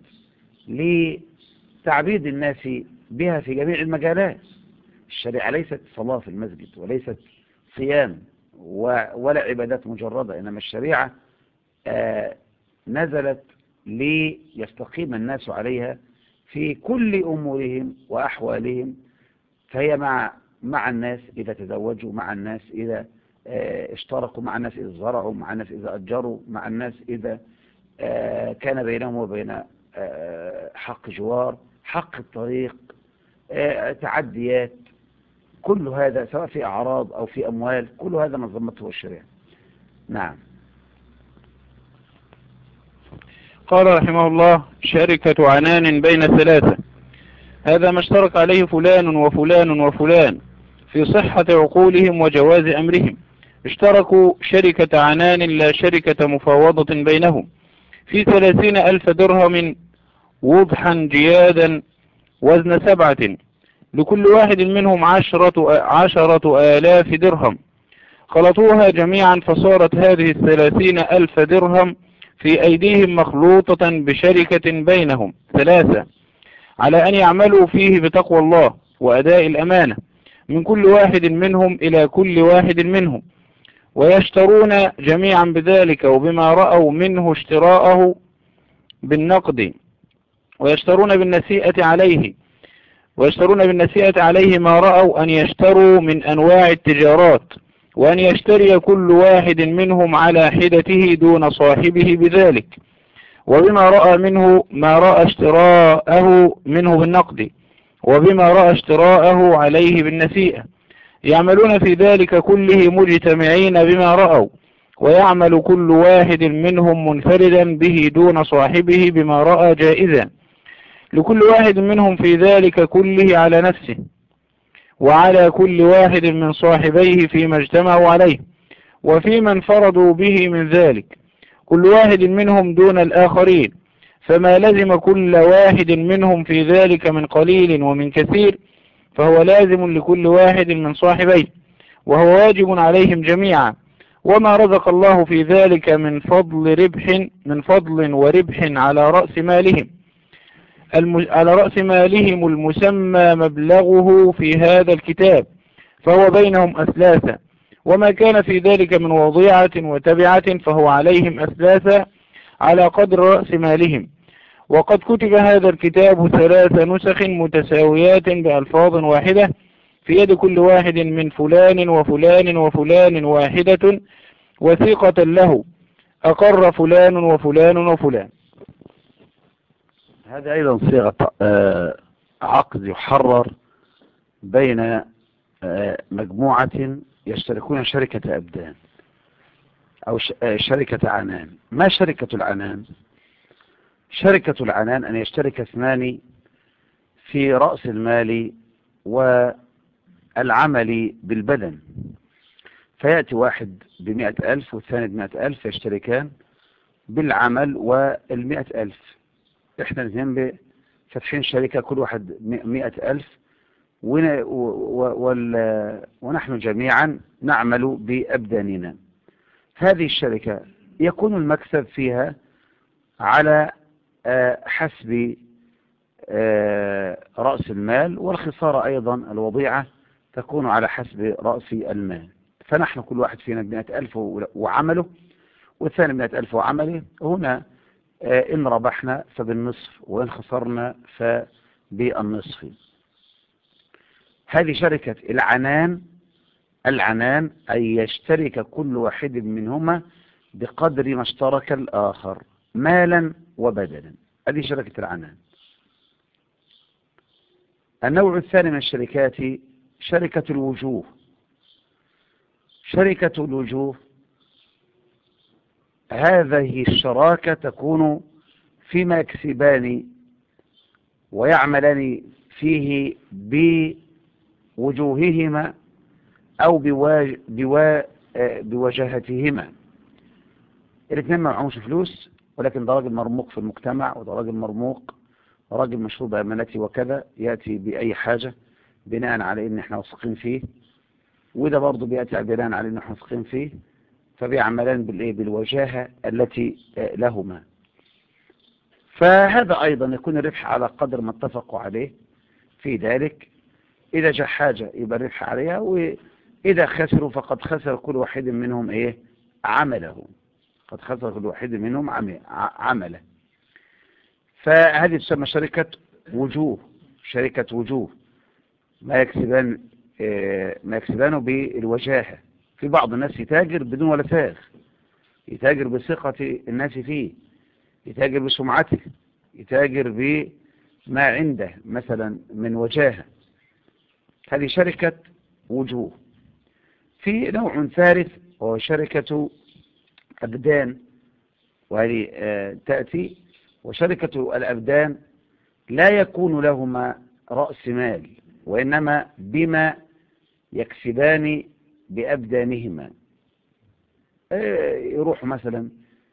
لتعبيد الناس بها في جميع المجالات. الشريعة ليست صلاة في المسجد، وليست صيام ولا عبادات مجردة، إنما الشريعة نزلت ليستقيم الناس عليها في كل أمورهم وأحوالهم. فهي مع الناس إذا تزوجوا، مع الناس إذا اشتركوا، مع الناس إذا زرعوا، مع الناس إذا أجروا، مع الناس إذا كان بينهم وبين حق جوار، حق الطريق، تعديات، كل هذا سواء في أعراض أو في أموال، كل هذا نظمته الشريعة. نعم. قال رحمه الله: شركة عنان بين ثلاثة، هذا ما اشترك عليه فلان وفلان وفلان في صحة عقولهم وجواز أمرهم. اشتركوا شركة عنان لا شركة مفاوضة بينهم في 30,000 درهم وضحا جيادا وزن 7، لكل واحد منهم 10,000 درهم. خلطوها جميعا فصارت هذه 30,000 درهم في أيديهم مخلوطة بشركة بينهم ثلاثة، على أن يعملوا فيه بتقوى الله وأداء الأمانة من كل واحد منهم إلى كل واحد منهم، ويشترون جميعا بذلك وبما رأوا منه اشتراءه بالنقد، ويشترون بالنسيئة عليه ما رأوا أن يشتروا من أنواع التجارات، وأن يشتري كل واحد منهم على حدته دون صاحبه بذلك، وبما رأى منه ما رأى اشتراءه منه بالنقد، وبما رأى اشتراءه عليه بالنسيئة، يعملون في ذلك كله مجتمعين بما رأوا، ويعمل كل واحد منهم منفردا به دون صاحبه بما رأى جائزا، لكل واحد منهم في ذلك كله على نفسه، وعلى كل واحد من صاحبيه فيما اجتمعوا عليه، وفيما انفردوا به من ذلك، كل واحد منهم دون الآخرين، فما لزم كل واحد منهم في ذلك من قليل ومن كثير فهو لازم لكل واحد من صاحبيه، وهو واجب عليهم جميعا. وما رزق الله في ذلك من فضل وربح على رأس مالهم المسمى مبلغه في هذا الكتاب، فهو بينهم أثلاثا، وما كان في ذلك من وضيعة وتبعة فهو عليهم أثلاثا على قدر رأس مالهم. وقد كتب هذا الكتاب 3 نسخ متساويات بألفاظ واحدة في يد كل واحد من فلان وفلان وفلان واحدة وثيقة له، أقر فلان وفلان وفلان. هذا أيضا صيغة عقد يحرر بين مجموعة يشتركون شركة أبدان أو شركة عنان. ما شركة العنان؟ شركة العنان أن يشترك 2 في رأس المال والعمل بالبدن، فيأتي واحد ب100,000 والثاني ب100,000، يشتركان بالعمل وال100,000. احنا الاثنين فاتحين شركة كل واحد 100,000 ونحن جميعا نعمل بأبداننا. هذه الشركة يكون المكسب فيها على حسب رأس المال، والخسارة أيضا الوضيعة تكون على حسب رأس المال. فنحن كل واحد فينا 100,000 وعمله، والثاني 100,000 وعمله. هنا إن ربحنا فبالنصف، وإن خسرنا فبالنصف. هذه شركة العنان أن يشترك كل واحد منهما بقدر ما اشترك الآخر مالا وبدنا. هذه شركة العنان. النوع الثاني من الشركات شركة الوجوه. شركة الوجوه هذه الشراكة تكون فيما يكسبان ويعملان فيه بوجوههما أو بوجهتهما. الاثنين ما معهمش فلوس، ولكن ده راجل مرموق في المجتمع، وده راجل مرموق، راجل مشهور بأمانته وكذا، يأتي بأي حاجة بناء على إن احنا واثقين فيه، وده برضه بيأتي بناء على إن احنا واثقين فيه، فبيعملان بالوجاهة التي لهما. فهذا أيضا يكون الربح على قدر ما اتفقوا عليه في ذلك. إذا جاء حاجة يبقى الربح عليها، وإذا خسروا فقد خسر كل واحد منهم إيه؟ عمله. قد خسر كل واحد منهم عمله. فهذه تسمى شركة وجوه. شركة وجوه، ما يكسبانه بالوجاهة. في بعض الناس يتاجر بدون ولا فاغ، يتاجر بثقة الناس فيه، يتاجر بسمعته، يتاجر بما عنده مثلا من وجاهة. هذه شركة وجوه. في نوع ثالث وهو شركة أبدان، وهذه تأتي. وشركة الأبدان لا يكون لهما رأس مال، وإنما بما يكسبان بأبدانهما. يروحوا مثلا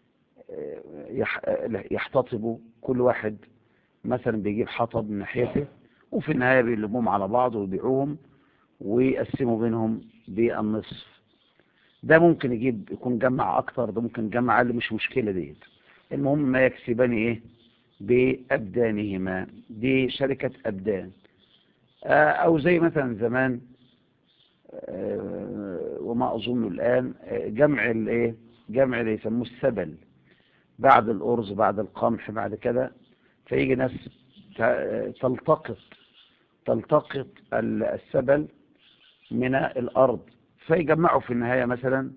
يحتطبوا، كل واحد مثلا بيجيب حطب من ناحيته، وفي النهاية بيلموهم على بعض ويبيعوهم ويقسموا بينهم بالنصف. ده ممكن يكون جمع أكتر، ده ممكن جمع أقل، مش مشكلة ديت. المهم ما يكسبان إيه؟ بأبدانهما. دي شركة أبدان. أو زي مثلا زمان، وما أظن الآن، جمع اللي يسموه السبل، بعد الأرز بعد القمح بعد كده، فيجي ناس تلتقط السبل من الأرض، فيجمعوا في النهاية مثلا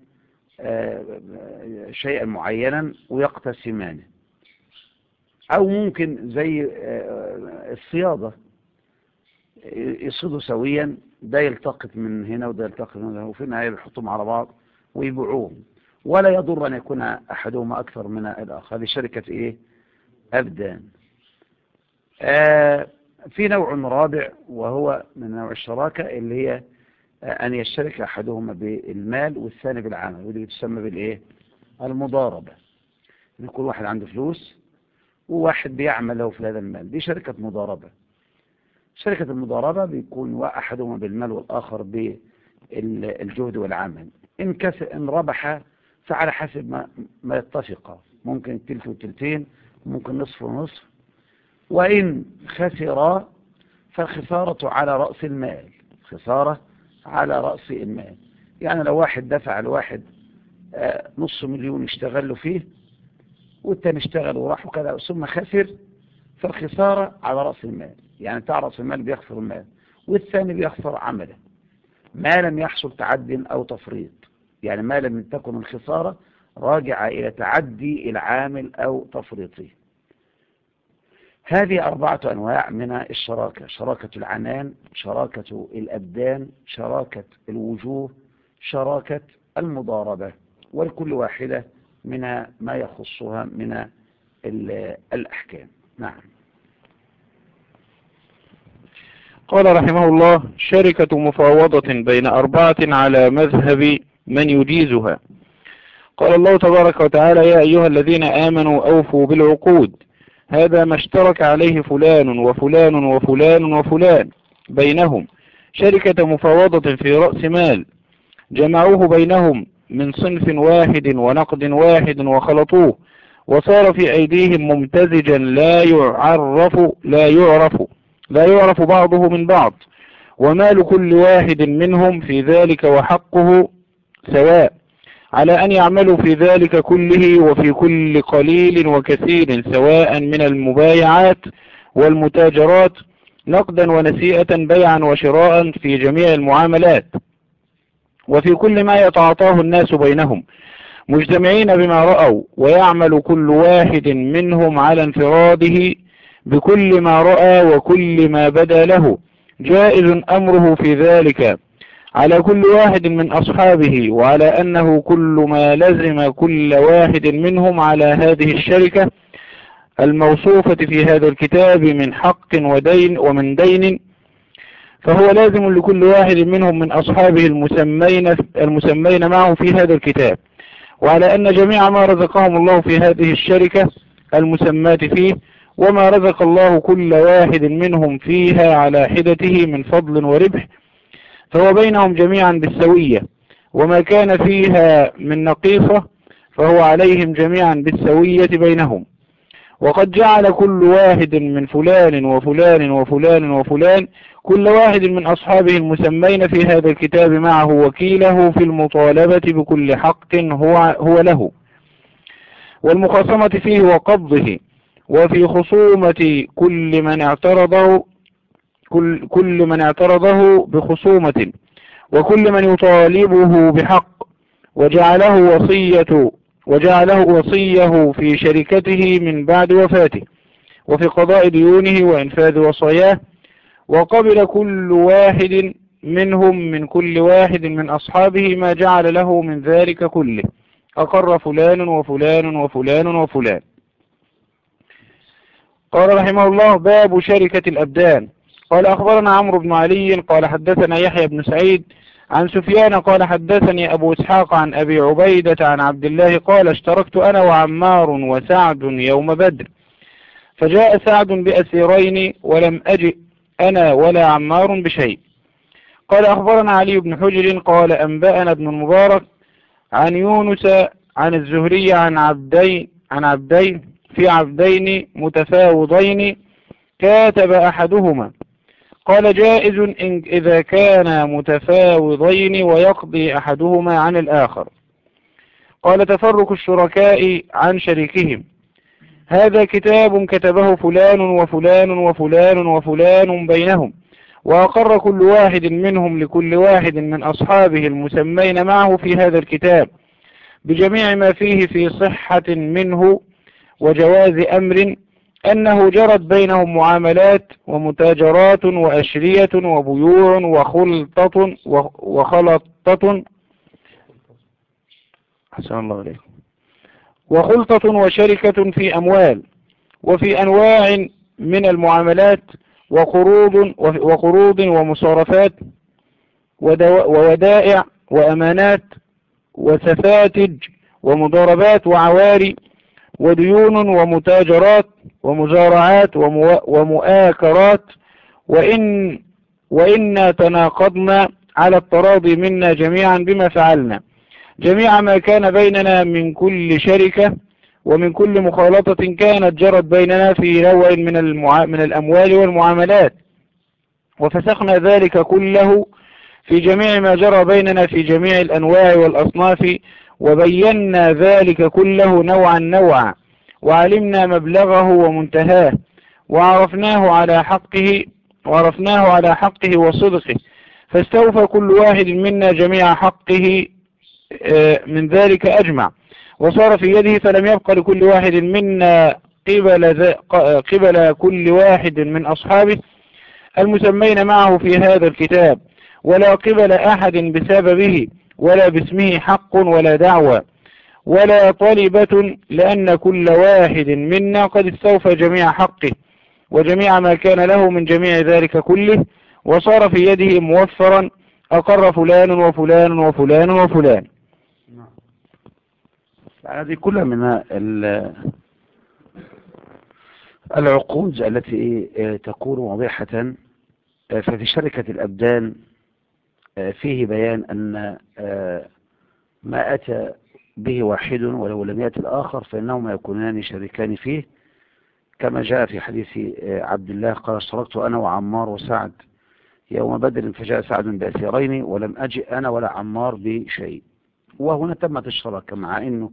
شيئا معينا ويقتسمانه. أو ممكن زي الصيادة، يصيدوا سويا، ده يلتقط من هنا وده يلتقط من هنا، وفي النهاية بيحطهم على بعض ويبيعوهم، ولا يضر أن يكون أحدهما أكثر من الآخر. هذه شركة إيه؟ أبدان. في نوع رابع وهو من نوع الشراكة، اللي هي أن يشترك أحدهما بالمال والثاني بالعمل، ودي بتسمى بالإيه؟ المضاربة. يكون واحد عنده فلوس وواحد بيعمل له في هذا المال، دي شركة مضاربة. شركة المضاربة بيكون أحدهما بالمال والآخر بالجهد والعمل. إن ربح فعلى حسب ما يتفق، ممكن التلت والتلتين، ممكن نصف ونصف. وإن خسر فالخسارة على رأس المال، خسارة على رأس المال. يعني لو واحد دفع لواحد $500,000 اشتغل له فيه، والتاني اشتغل وراح وكذا ثم خسر، فالخسارة على رأس المال. يعني بتاع رأس المال بيخسر المال، والثاني بيخسر عمله، ما لم يحصل تعد أو تفريط. يعني ما لم تكن الخسارة راجعة إلى تعدي العامل أو تفريطه. هذه 4 أنواع من الشراكة: شراكة العنان، شراكة الأبدان، شراكة الوجوه، شراكة المضاربة، ولكل واحدة منها ما يخصها من الأحكام. نعم. قال رحمه الله: شركة مفاوضة بين 4 على مذهب من يجيزها. قال الله تبارك وتعالى: يا أيها الذين آمنوا أوفوا بالعقود، هذا ما اشترك عليه فلان وفلان وفلان وفلان بينهم، شركة مفاوضة في رأس مال جمعوه بينهم من صنف واحد ونقد واحد وخلطوه، وصار في أيديهم ممتزجا لا يعرف بعضه من بعض، ومال كل واحد منهم في ذلك وحقه سواء، على أن يعملوا في ذلك كله وفي كل قليل وكثير، سواء من المبايعات والمتاجرات نقدا ونسيئة، بيعا وشراء، في جميع المعاملات، وفي كل ما يتعاطاه الناس بينهم، مجتمعين بما رأوا، ويعمل كل واحد منهم على انفراده بكل ما رأى وكل ما بدا له، جائز أمره في ذلك على كل واحد من أصحابه، وعلى أنه كل ما لزم كل واحد منهم على هذه الشركة الموصوفة في هذا الكتاب من حق ودين ومن دين، فهو لازم لكل واحد منهم من أصحابه المسمين معه في هذا الكتاب، وعلى أن جميع ما رزقهم الله في هذه الشركة المسمات فيه، وما رزق الله كل واحد منهم فيها على حدته من فضل وربح، فهو بينهم جميعا بالسوية، وما كان فيها من نقيصة فهو عليهم جميعا بالسوية بينهم، وقد جعل كل واحد من فلان وفلان وفلان وفلان كل واحد من أصحابه المسمين في هذا الكتاب معه وكيله في المطالبة بكل حق هو له، والمخاصمة فيه وقبضه، وفي خصومة كل من اعترضه بخصومة، وكل من يطالبه بحق، وجعله وصيه في شركته من بعد وفاته، وفي قضاء ديونه وإنفاذ وصاياه. وقبل كل واحد منهم من كل واحد من أصحابه ما جعل له من ذلك كله، أقر فلان وفلان وفلان وفلان. قال رحمه الله: باب شركة الأبدان. قال أخبرنا عمرو بن علي قال حدثنا يحيى بن سعيد عن سفيان قال حدثني أبو إسحاق عن أبي عبيدة عن عبد الله قال: اشتركت أنا وعمار وسعد يوم بدر، فجاء سعد بأسيرين ولم أجئ أنا ولا عمار بشيء. قال أخبرنا علي بن حجر قال أنبأنا ابن المبارك عن يونس عن الزهري عن عبدين في عبدين متفاوضين كاتب أحدهما. قال: جائز إذا كانا متفاوضين ويقضي أحدهما عن الآخر. قال: تفرق الشركاء عن شريكهم. هذا كتاب كتبه فلان وفلان وفلان وفلان بينهم، وأقر كل واحد منهم لكل واحد من أصحابه المسمين معه في هذا الكتاب بجميع ما فيه في صحة منه وجواز أمر، أنه جرت بينهم معاملات ومتاجرات وأشرية وبيوع وخلطة حسن الله عليكم، وخلطة وشركة في أموال وفي أنواع من المعاملات، وقروض ومصارفات وودائع وأمانات وسفاتج ومضاربات وعواري وديون ومتاجرات ومزارعات ومؤاكرات، وإنا تناقضنا على التراضي منا جميعا بما فعلنا جميع ما كان بيننا من كل شركة ومن كل مخالطة كانت جرت بيننا في نوع من الأموال والمعاملات، وفسخنا ذلك كله في جميع ما جرى بيننا في جميع الأنواع والأصناف، وبينا ذلك كله نوعا نوعا، وعلمنا مبلغه ومنتهاه، وعرفناه على حقه وصدقه، فاستوفى كل واحد منا جميع حقه من ذلك أجمع، وصار في يده، فلم يبق لكل واحد منا قبل كل واحد من أصحابه المسمين معه في هذا الكتاب، ولا قبل أحد بسببه ولا باسمه حق ولا دعوة ولا طلبة، لأن كل واحد منا قد استوفى جميع حقه وجميع ما كان له من جميع ذلك كله، وصار في يده موفرا، أقر فلان وفلان وفلان وفلان. هذه كلها من العقود التي تكون واضحة. ففي شركة الأبدان فيه بيان أن ما أتى به واحد ولو لم يأتي الآخر فإنهما يكونان شريكان فيه، كما جاء في حديث عبد الله قال: اشتركت أنا وعمار وسعد يوم بدر، فجاء سعد بأسيرين ولم أجئ أنا ولا عمار بشيء. وهنا تمت الشراكة، مع أنه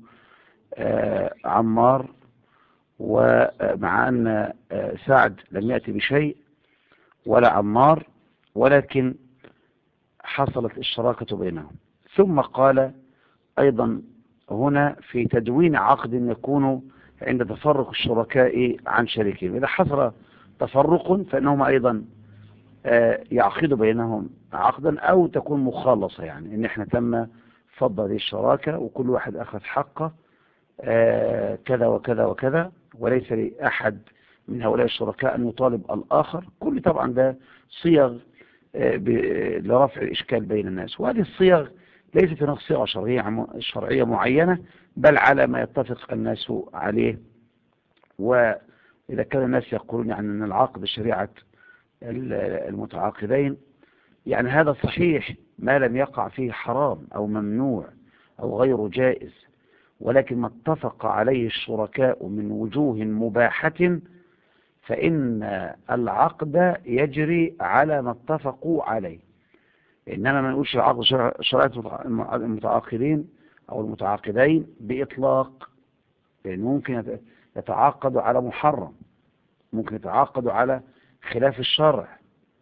عمار ومع أن سعد لم يأتي بشيء ولا عمار، ولكن حصلت الشراكة بينهم. ثم قال أيضا هنا في تدوين عقد يكون عند تفرق الشركاء عن شريكهم. إذا حصل تفرق فإنهم أيضا يعقد بينهم عقدا، أو تكون مخالصة، يعني إن إحنا تم فضل هذه الشراكة وكل واحد أخذ حقه كذا وكذا وكذا، وليس لأحد من هؤلاء الشركاء أن يطالب الآخر. كل طبعا ده صيغ لرفع الإشكال بين الناس، وهذه الصيغ ليست هناك صيغة شرعية معينة، بل على ما يتفق الناس عليه. وإذا كان الناس يقولون يعني أن العقد شريعة المتعاقدين، يعني هذا صحيح ما لم يقع فيه حرام أو ممنوع أو غير جائز، ولكن ما اتفق عليه الشركاء من وجوه مباحة فإن العقد يجري على ما اتفقوا عليه. إنما ما نقولش العقد شرعية المتعاقدين أو المتعاقدين بإطلاق، لأن ممكن يتعاقدوا على محرم، ممكن يتعاقدوا على خلاف الشرع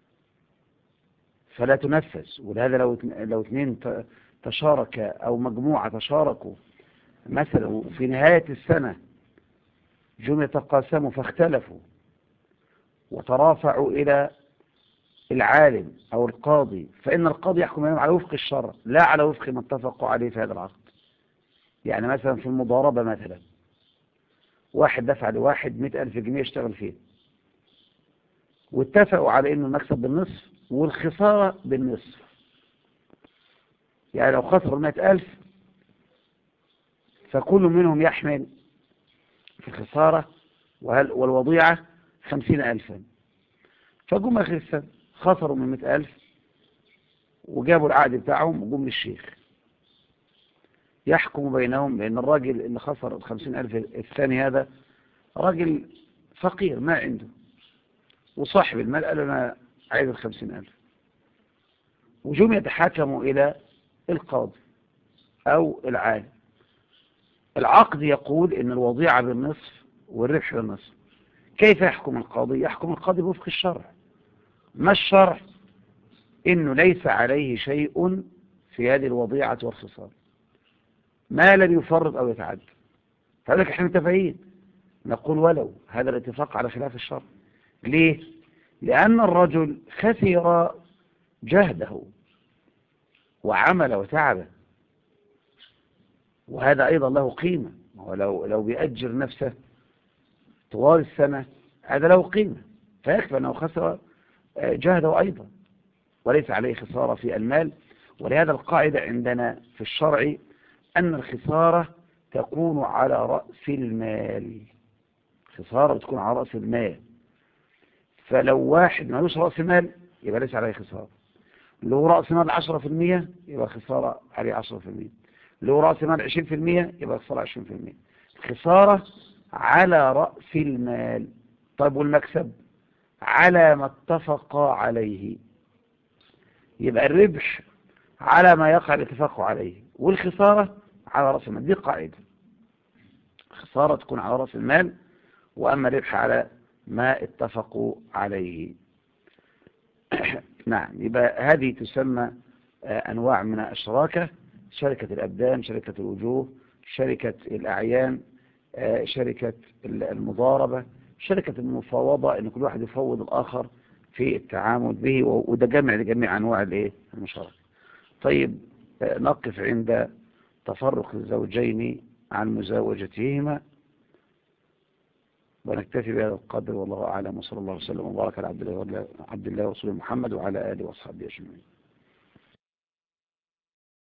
فلا تنفذ. ولهذا لو اثنين تشارك أو مجموعة تشاركوا مثلا في نهاية السنة، جم يتقاسموا فاختلفوا وترافعوا إلى العالم أو القاضي، فإن القاضي يحكم عليهم على وفق الشرع لا على وفق ما اتفقوا عليه في هذا العقد. يعني مثلا في المضاربة مثلا، واحد دفع لواحد 100,000 جنيه يشتغل فيه، واتفقوا على إنه المكسب بالنصف والخسارة بالنصف. يعني لو خسروا 100,000 فكل منهم يحمل في الخسارة والوضيعة 50,000. فقوم آخر السنة خسروا من 100,000 وجابوا العقد بتاعهم وقوم للشيخ يحكم بينهم، لأن الراجل اللي خسر 50,000 الثاني هذا راجل فقير ما عنده، وصاحب المال قال أنا عايز 50,000، وجم يتحاكموا إلى القاضي أو العالم. العقد يقول إن الوضيعة بالنصف والربح بالنصف. كيف يحكم القاضي؟ يحكم القاضي بوفق الشرع. ما الشرع؟ إنه ليس عليه شيء في هذه الوضيعة والخسارة ما لم يفرط أو يتعدى. فذلك احنا متفقين نقول ولو هذا الاتفاق على خلاف الشرع. ليه؟ لأن الرجل خسر جهده وعمل وتعب، وهذا أيضا له قيمة. ولو بيأجر نفسه طوال السنة هذا له قيمة، فيكفي أنه خسر جهده أيضا وليس عليه خسارة في المال. ولهذا القاعدة عندنا في الشرع أن الخسارة تكون على رأس المال. خسارة تكون على رأس المال. فلو واحد ما لوش رأس مال يبقى ليس عليه خسارة. لو رأس مال 10% يبقى خسارة عليه 10%. لو رأس مال 20% يبقى خسارة 20%. الخسارة على رأس المال. طيب والمكسب؟ على ما اتفق عليه. يبقى الربح على ما يقع الاتفاق عليه، والخسارة على رأس المال. دي قاعدة، الخسارة تكون على رأس المال، وأما الربح على ما اتفقوا عليه. نعم، يبقى هذه تسمى أنواع من الشراكة: شركة الأبدان، شركة الوجوه، شركة الأعيان، شركة المضاربة، شركة المفاوضة، إن كل واحد يفوض الآخر في التعامل به، وده جمع لجميع أنواع المشاركة. طيب، نقف عند تفرق الزوجين عن مزاوجتهما ونكتفي بهذا القدر، والله أعلم، وصلى الله وسلم وبارك على عبد الله ورسوله محمد وعلى آله وأصحابه أجمعين.